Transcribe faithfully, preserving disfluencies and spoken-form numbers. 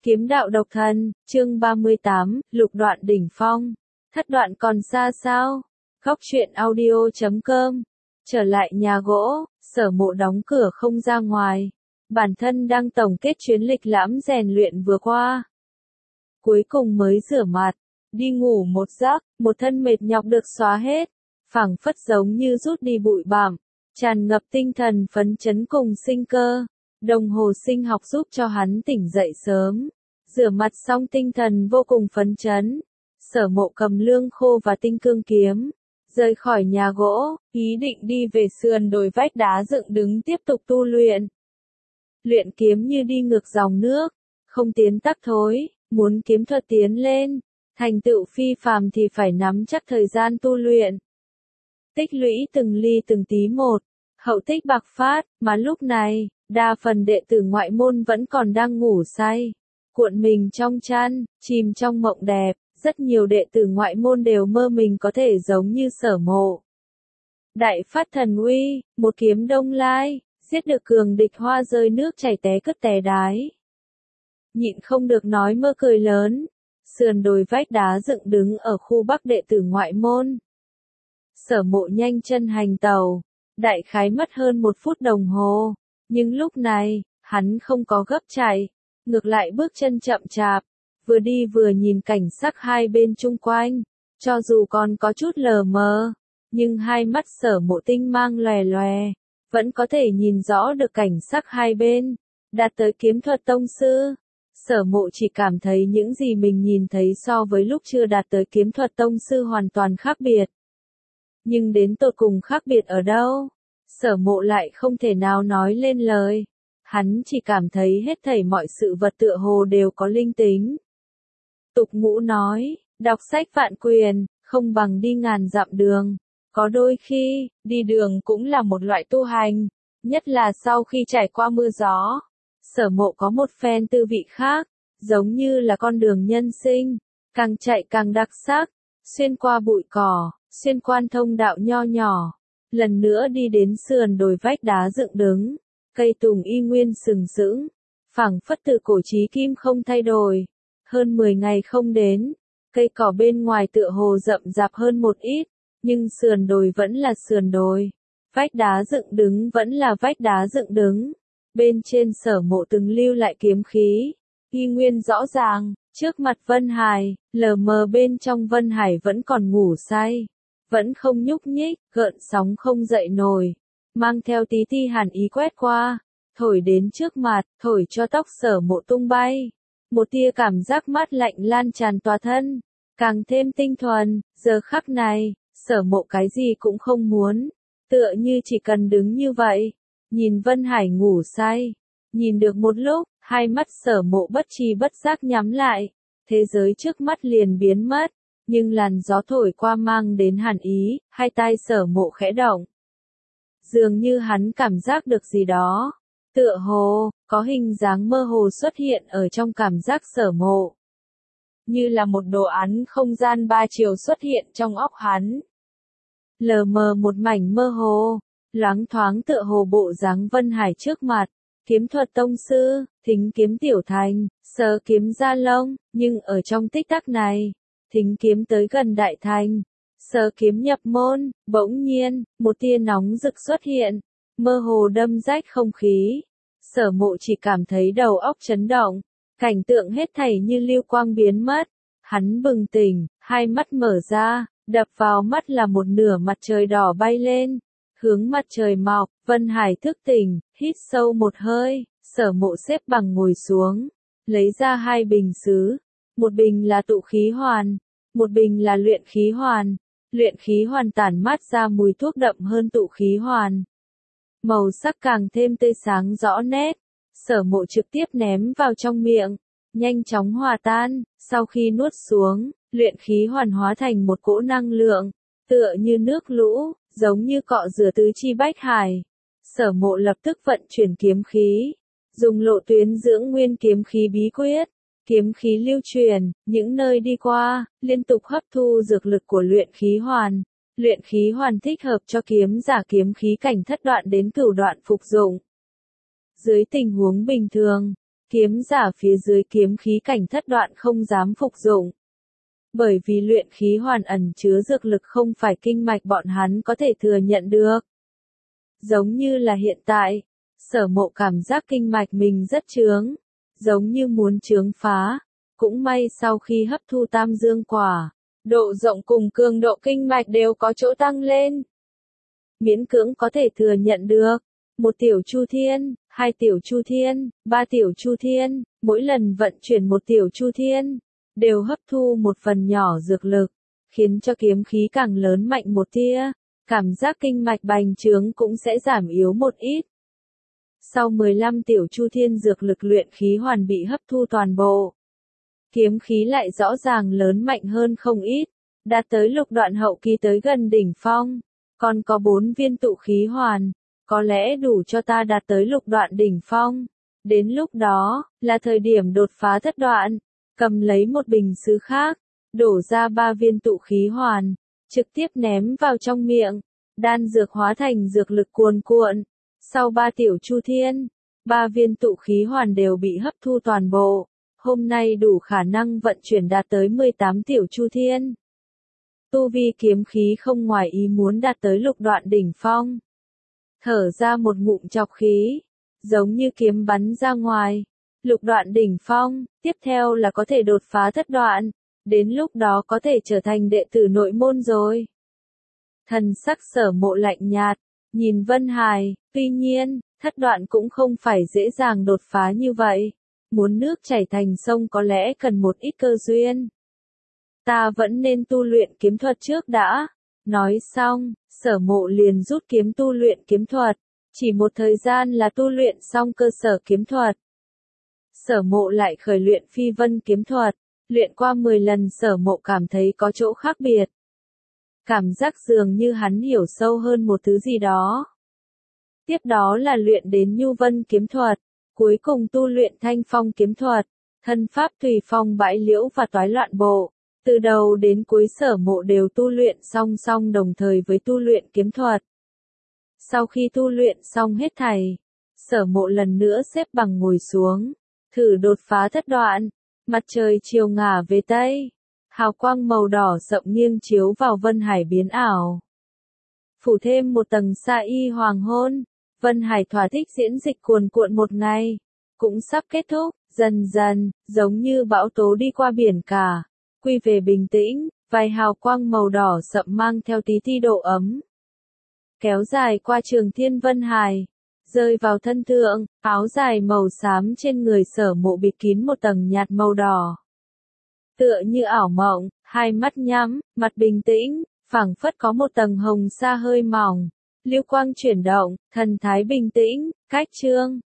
Kiếm đạo độc thân, chương ba mươi tám, lục đoạn đỉnh phong. Thất đoạn còn xa sao? Góc truyện audio chấm com. Trở lại nhà gỗ, Sở Mộ đóng cửa không ra ngoài. Bản thân đang tổng kết chuyến lịch lãm rèn luyện vừa qua. Cuối cùng mới rửa mặt, đi ngủ một giấc, một thân mệt nhọc được xóa hết. Phảng phất giống như rút đi bụi bặm, tràn ngập tinh thần phấn chấn cùng sinh cơ. Đồng hồ sinh học giúp cho hắn tỉnh dậy sớm. Rửa mặt xong tinh thần vô cùng phấn chấn. Sở Mộ cầm lương khô và tinh cương kiếm, rời khỏi nhà gỗ, ý định đi về sườn đồi vách đá dựng đứng tiếp tục tu luyện. Luyện kiếm như đi ngược dòng nước, không tiến tắc thối, muốn kiếm thuật tiến lên, thành tựu phi phàm thì phải nắm chắc thời gian tu luyện. Tích lũy từng ly từng tí một, hậu tích bạc phát, mà lúc này, đa phần đệ tử ngoại môn vẫn còn đang ngủ say, cuộn mình trong chăn, chìm trong mộng đẹp. Rất nhiều đệ tử ngoại môn đều mơ mình có thể giống như Sở Mộ. Đại phát thần uy, một kiếm đông lai, giết được cường địch hoa rơi nước chảy té cất té đái. Nhịn không được nói mơ cười lớn. Sườn đồi vách đá dựng đứng ở khu bắc đệ tử ngoại môn. Sở Mộ nhanh chân hành tàu, đại khái mất hơn một phút đồng hồ. Nhưng lúc này, hắn không có gấp chạy, ngược lại bước chân chậm chạp. Vừa đi vừa nhìn cảnh sắc hai bên chung quanh, cho dù còn có chút lờ mờ, nhưng hai mắt Sở Mộ tinh mang lòe lòe, vẫn có thể nhìn rõ được cảnh sắc hai bên. Đạt tới kiếm thuật tông sư, Sở Mộ chỉ cảm thấy những gì mình nhìn thấy so với lúc chưa đạt tới kiếm thuật tông sư hoàn toàn khác biệt. Nhưng đến tột cùng khác biệt ở đâu? Sở Mộ lại không thể nào nói lên lời. Hắn chỉ cảm thấy hết thảy mọi sự vật tựa hồ đều có linh tính. Tục ngữ nói, đọc sách vạn quyền, không bằng đi ngàn dặm đường. Có đôi khi, đi đường cũng là một loại tu hành, nhất là sau khi trải qua mưa gió. Sở Mộ có một phen tư vị khác, giống như là con đường nhân sinh, càng chạy càng đặc sắc, xuyên qua bụi cỏ, xuyên qua thông đạo nho nhỏ, lần nữa đi đến sườn đồi vách đá dựng đứng, cây tùng y nguyên sừng sững, phảng phất từ cổ chí kim không thay đổi. Hơn mười ngày không đến, cây cỏ bên ngoài tựa hồ rậm rạp hơn một ít, nhưng sườn đồi vẫn là sườn đồi, vách đá dựng đứng vẫn là vách đá dựng đứng. Bên trên Sở Mộ từng lưu lại kiếm khí, y nguyên rõ ràng, trước mặt Vân Hải, lờ mờ bên trong Vân Hải vẫn còn ngủ say, vẫn không nhúc nhích, gợn sóng không dậy nổi, mang theo tí ti hàn ý quét qua, thổi đến trước mặt, thổi cho tóc Sở Mộ tung bay. Một tia cảm giác mát lạnh lan tràn tòa thân, càng thêm tinh thuần. Giờ khắc này, Sở Mộ cái gì cũng không muốn, tựa như chỉ cần đứng như vậy, nhìn Vân Hải ngủ say. Nhìn được một lúc, hai mắt Sở Mộ bất tri bất giác nhắm lại, thế giới trước mắt liền biến mất, nhưng làn gió thổi qua mang đến hàn ý, hai tai Sở Mộ khẽ động. Dường như hắn cảm giác được gì đó. Tựa hồ, có hình dáng mơ hồ xuất hiện ở trong cảm giác Sở Mộ. Như là một đồ án không gian ba chiều xuất hiện trong óc hắn. Lờ mờ một mảnh mơ hồ, loáng thoáng tựa hồ bộ dáng Vân Hải trước mặt. Kiếm thuật tông sư, thính kiếm tiểu thành, sờ kiếm gia lông, nhưng ở trong tích tắc này, thính kiếm tới gần đại thành. Sờ kiếm nhập môn, bỗng nhiên, một tia nóng rực xuất hiện. Mơ hồ đâm rách không khí. Sở Mộ chỉ cảm thấy đầu óc chấn động, cảnh tượng hết thảy như lưu quang biến mất. Hắn bừng tỉnh, hai mắt mở ra, đập vào mắt là một nửa mặt trời đỏ bay lên, hướng mặt trời mọc. Vân Hải thức tỉnh, hít sâu một hơi, Sở Mộ xếp bằng ngồi xuống, lấy ra hai bình sứ, một bình là tụ khí hoàn, một bình là luyện khí hoàn. Luyện khí hoàn tản mát ra mùi thuốc đậm hơn tụ khí hoàn. Màu sắc càng thêm tươi sáng rõ nét. Sở Mộ trực tiếp ném vào trong miệng, nhanh chóng hòa tan. Sau khi nuốt xuống, luyện khí hoàn hóa thành một cỗ năng lượng, tựa như nước lũ, giống như cọ rửa tứ chi bách hải. Sở Mộ lập tức vận chuyển kiếm khí, dùng lộ tuyến dưỡng nguyên kiếm khí bí quyết. Kiếm khí lưu truyền, những nơi đi qua, liên tục hấp thu dược lực của luyện khí hoàn. Luyện khí hoàn thích hợp cho kiếm giả kiếm khí cảnh thất đoạn đến cửu đoạn phục dụng. Dưới tình huống bình thường, Kiếm giả phía dưới kiếm khí cảnh thất đoạn không dám phục dụng. Bởi vì luyện khí hoàn ẩn chứa dược lực không phải kinh mạch bọn hắn có thể thừa nhận được. Giống như là hiện tại, Sở Mộ cảm giác kinh mạch mình rất trướng, giống như muốn trướng phá. Cũng may sau khi hấp thu tam dương quả, độ rộng cùng cường độ kinh mạch đều có chỗ tăng lên. Miễn cưỡng có thể thừa nhận được. Một tiểu chu thiên, hai tiểu chu thiên, ba tiểu chu thiên, mỗi lần vận chuyển một tiểu chu thiên, đều hấp thu một phần nhỏ dược lực, khiến cho kiếm khí càng lớn mạnh một tia, cảm giác kinh mạch bành trướng cũng sẽ giảm yếu một ít. Sau mười lăm tiểu chu thiên dược lực luyện khí hoàn bị hấp thu toàn bộ, kiếm khí lại rõ ràng lớn mạnh hơn không ít, đạt tới lục đoạn hậu kỳ tới gần đỉnh phong, còn có bốn viên tụ khí hoàn, có lẽ đủ cho ta đạt tới lục đoạn đỉnh phong. Đến lúc đó, là thời điểm đột phá thất đoạn, cầm lấy một bình sứ khác, đổ ra ba viên tụ khí hoàn, trực tiếp ném vào trong miệng, đan dược hóa thành dược lực cuồn cuộn. Sau ba tiểu chu thiên, ba viên tụ khí hoàn đều bị hấp thu toàn bộ, hôm nay đủ khả năng vận chuyển đạt tới mười tám tiểu chu thiên. Tu vi kiếm khí không ngoài ý muốn đạt tới lục đoạn đỉnh phong. Thở ra một ngụm chọc khí, giống như kiếm bắn ra ngoài. Lục đoạn đỉnh phong, tiếp theo là có thể đột phá thất đoạn, đến lúc đó có thể trở thành đệ tử nội môn rồi. Thần sắc Sở Mộ lạnh nhạt, nhìn Vân Hải, tuy nhiên, thất đoạn cũng không phải dễ dàng đột phá như vậy. Muốn nước chảy thành sông có lẽ cần một ít cơ duyên. Ta vẫn nên tu luyện kiếm thuật trước đã. Nói xong, Sở Mộ liền rút kiếm tu luyện kiếm thuật. Chỉ một thời gian là tu luyện xong cơ sở kiếm thuật. Sở Mộ lại khởi luyện phi vân kiếm thuật. Luyện qua mười lần Sở Mộ cảm thấy có chỗ khác biệt. Cảm giác dường như hắn hiểu sâu hơn một thứ gì đó. Tiếp đó là luyện đến nhu vân kiếm thuật. Cuối cùng tu luyện thanh phong kiếm thuật. Thân pháp tùy phong bãi liễu và toái loạn bộ. Từ đầu đến cuối Sở Mộ đều tu luyện song song đồng thời với tu luyện kiếm thuật. Sau khi tu luyện xong hết thảy, Sở Mộ lần nữa xếp bằng ngồi xuống, thử đột phá thất đoạn. Mặt trời chiều ngả về Tây, hào quang màu đỏ sậm nghiêng chiếu vào Vân Hải biến ảo. Phủ thêm một tầng sa y hoàng hôn, Vân Hải thỏa thích diễn dịch cuồn cuộn một ngày, cũng sắp kết thúc, dần dần, giống như bão tố đi qua biển cả, quy về bình tĩnh, vài hào quang màu đỏ sậm mang theo tí ti độ ấm. Kéo dài qua trường thiên Vân Hải, rơi vào thân thượng, áo dài màu xám trên người Sở Mộ bịt kín một tầng nhạt màu đỏ. Tựa như ảo mộng, hai mắt nhắm, mặt bình tĩnh, phảng phất có một tầng hồng sa hơi mỏng, lưu quang chuyển động, thần thái bình tĩnh, cách trương.